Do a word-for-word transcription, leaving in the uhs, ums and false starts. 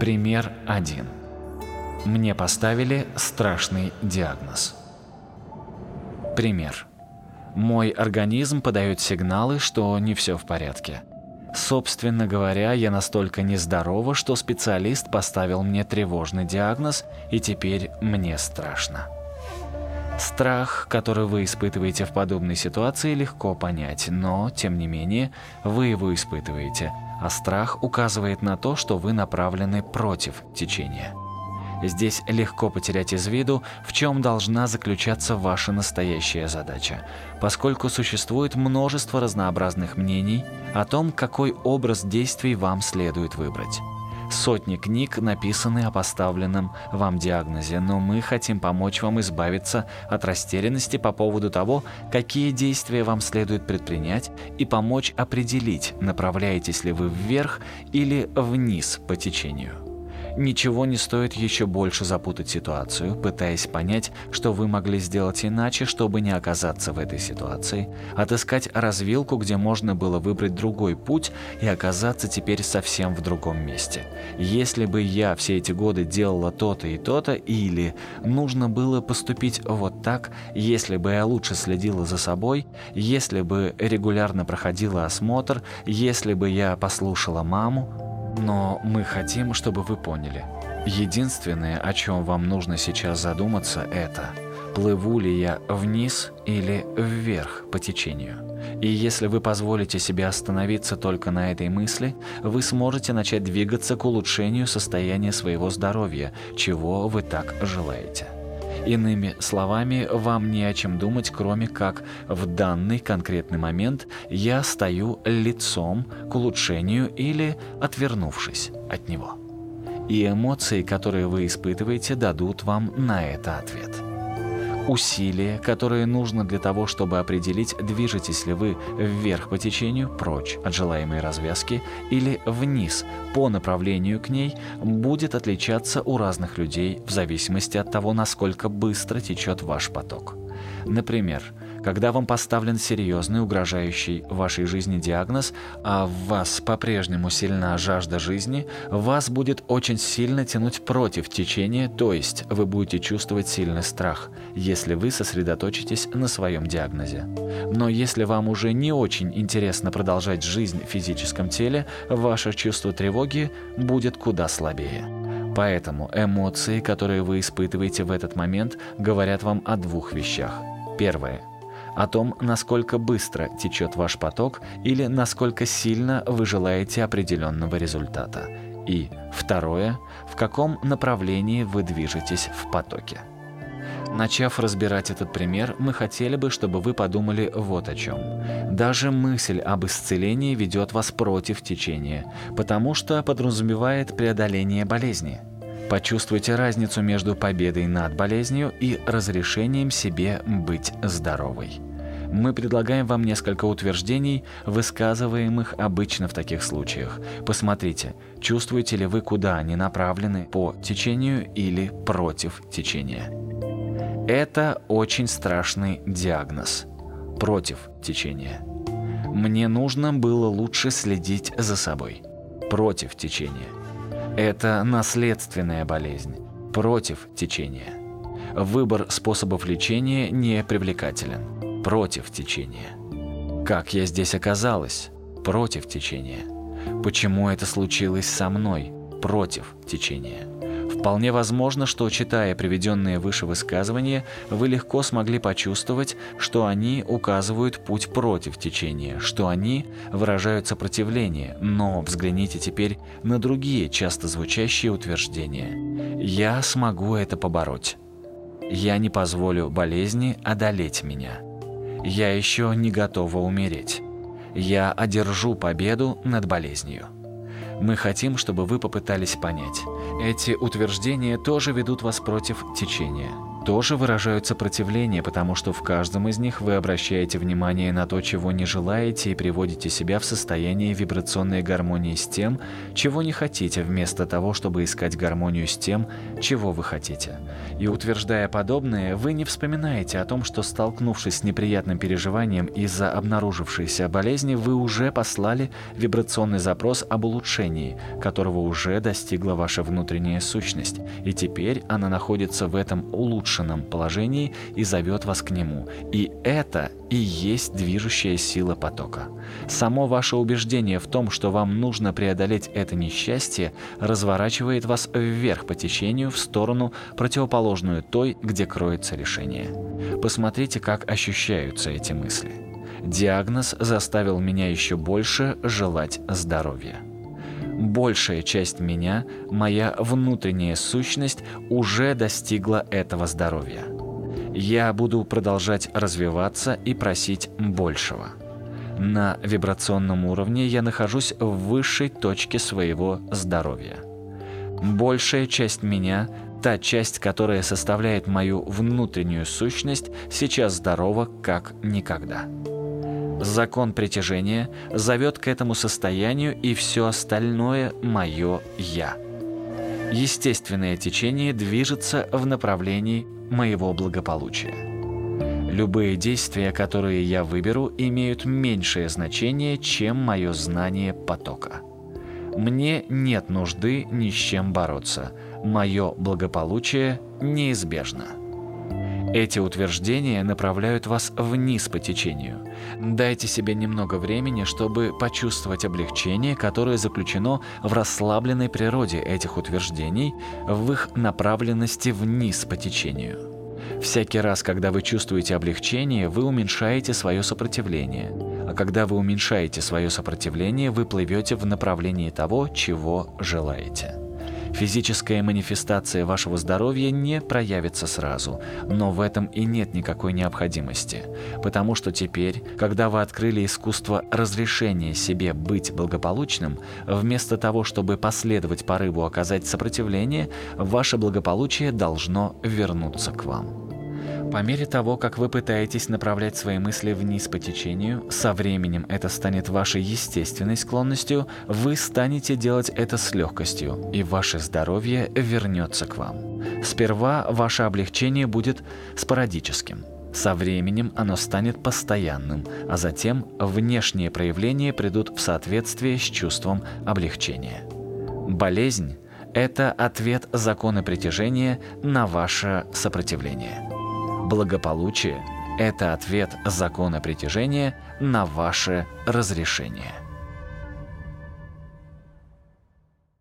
Пример один. Мне поставили страшный диагноз. Пример. Мой организм подает сигналы, что не все в порядке. Собственно говоря, я настолько нездорова, что специалист поставил мне тревожный диагноз, и теперь мне страшно. Страх, который вы испытываете в подобной ситуации, легко понять, но, тем не менее, вы его испытываете, а страх указывает на то, что вы направлены против течения. Здесь легко потерять из виду, в чем должна заключаться ваша настоящая задача, поскольку существует множество разнообразных мнений о том, какой образ действий вам следует выбрать. Сотни книг написаны о поставленном вам диагнозе, но мы хотим помочь вам избавиться от растерянности по поводу того, какие действия вам следует предпринять, и помочь определить, направляетесь ли вы вверх или вниз по течению. Ничего не стоит еще больше запутать ситуацию, пытаясь понять, что вы могли сделать иначе, чтобы не оказаться в этой ситуации, отыскать развилку, где можно было выбрать другой путь и оказаться теперь совсем в другом месте. Если бы я все эти годы делала то-то и то-то, или нужно было поступить вот так, если бы я лучше следила за собой, если бы регулярно проходила осмотр, если бы я послушала маму. Но мы хотим, чтобы вы поняли. Единственное, о чем вам нужно сейчас задуматься, это плыву ли я вниз или вверх по течению. И если вы позволите себе остановиться только на этой мысли, вы сможете начать двигаться к улучшению состояния своего здоровья, чего вы так желаете. Иными словами, вам не о чем думать, кроме как в данный конкретный момент я стою лицом к улучшению или отвернувшись от него. И эмоции, которые вы испытываете, дадут вам на это ответ. Усилия, которые нужно для того, чтобы определить, движетесь ли вы вверх по течению, прочь от желаемой развязки, или вниз по направлению к ней, будет отличаться у разных людей в зависимости от того, насколько быстро течет ваш поток. Например, когда вам поставлен серьезный, угрожающий вашей жизни диагноз, а в вас по-прежнему сильна жажда жизни, вас будет очень сильно тянуть против течения, то есть вы будете чувствовать сильный страх, если вы сосредоточитесь на своем диагнозе. Но если вам уже не очень интересно продолжать жизнь в физическом теле, ваше чувство тревоги будет куда слабее. Поэтому эмоции, которые вы испытываете в этот момент, говорят вам о двух вещах. Первое. О том, насколько быстро течет ваш поток или насколько сильно вы желаете определенного результата. И второе, в каком направлении вы движетесь в потоке. Начав разбирать этот пример, мы хотели бы, чтобы вы подумали вот о чем. Даже мысль об исцелении ведет вас против течения, потому что подразумевает преодоление болезни. Почувствуйте разницу между победой над болезнью и разрешением себе быть здоровой. Мы предлагаем вам несколько утверждений, высказываемых обычно в таких случаях. Посмотрите, чувствуете ли вы, куда они направлены, по течению или против течения. Это очень страшный диагноз. Против течения. Мне нужно было лучше следить за собой. Против течения. Это наследственная болезнь. Против течения. Выбор способов лечения не привлекателен. Против течения. Как я здесь оказалась? Против течения. Почему это случилось со мной? Против течения. Вполне возможно, что, читая приведенные выше высказывания, вы легко смогли почувствовать, что они указывают путь против течения, что они выражают сопротивление, но взгляните теперь на другие часто звучащие утверждения. «Я смогу это побороть». «Я не позволю болезни одолеть меня». «Я еще не готова умереть». «Я одержу победу над болезнью». Мы хотим, чтобы вы попытались понять. Эти утверждения тоже ведут вас против течения. тоже выражают сопротивление, потому что в каждом из них вы обращаете внимание на то, чего не желаете, и приводите себя в состояние вибрационной гармонии с тем, чего не хотите, вместо того, чтобы искать гармонию с тем, чего вы хотите. И утверждая подобное, вы не вспоминаете о том, что, столкнувшись с неприятным переживанием из-за обнаружившейся болезни, вы уже послали вибрационный запрос об улучшении, которого уже достигла ваша внутренняя сущность, и теперь она находится в этом улучшенном положении и зовет вас к нему. И это и есть движущая сила потока. Само ваше убеждение в том, что вам нужно преодолеть это несчастье, разворачивает вас вверх по течению в сторону, противоположную той, где кроется решение. Посмотрите, как ощущаются эти мысли. Диагноз заставил меня еще больше желать здоровья. Большая часть меня, моя внутренняя сущность, уже достигла этого здоровья. Я буду продолжать развиваться и просить большего. На вибрационном уровне я нахожусь в высшей точке своего здоровья. Большая часть меня, та часть, которая составляет мою внутреннюю сущность, сейчас здорова как никогда. Закон притяжения зовет к этому состоянию, и все остальное – мое «я». Естественное течение движется в направлении моего благополучия. Любые действия, которые я выберу, имеют меньшее значение, чем мое знание потока. Мне нет нужды ни с чем бороться. Мое благополучие неизбежно. Эти утверждения направляют вас вниз по течению. Дайте себе немного времени, чтобы почувствовать облегчение, которое заключено в расслабленной природе этих утверждений, в их направленности вниз по течению. Всякий раз, когда вы чувствуете облегчение, вы уменьшаете свое сопротивление. А когда вы уменьшаете свое сопротивление, вы плывете в направлении того, чего желаете. Физическая манифестация вашего здоровья не проявится сразу, но в этом и нет никакой необходимости, потому что теперь, когда вы открыли искусство разрешения себе быть благополучным, вместо того, чтобы последовать порыву оказать сопротивление, ваше благополучие должно вернуться к вам. По мере того, как вы пытаетесь направлять свои мысли вниз по течению, со временем это станет вашей естественной склонностью, вы станете делать это с легкостью, и ваше здоровье вернется к вам. Сперва ваше облегчение будет спорадическим. Со временем оно станет постоянным, а затем внешние проявления придут в соответствие с чувством облегчения. Болезнь – это ответ закона притяжения на ваше сопротивление. Благополучие – это ответ закона притяжения на ваше разрешение.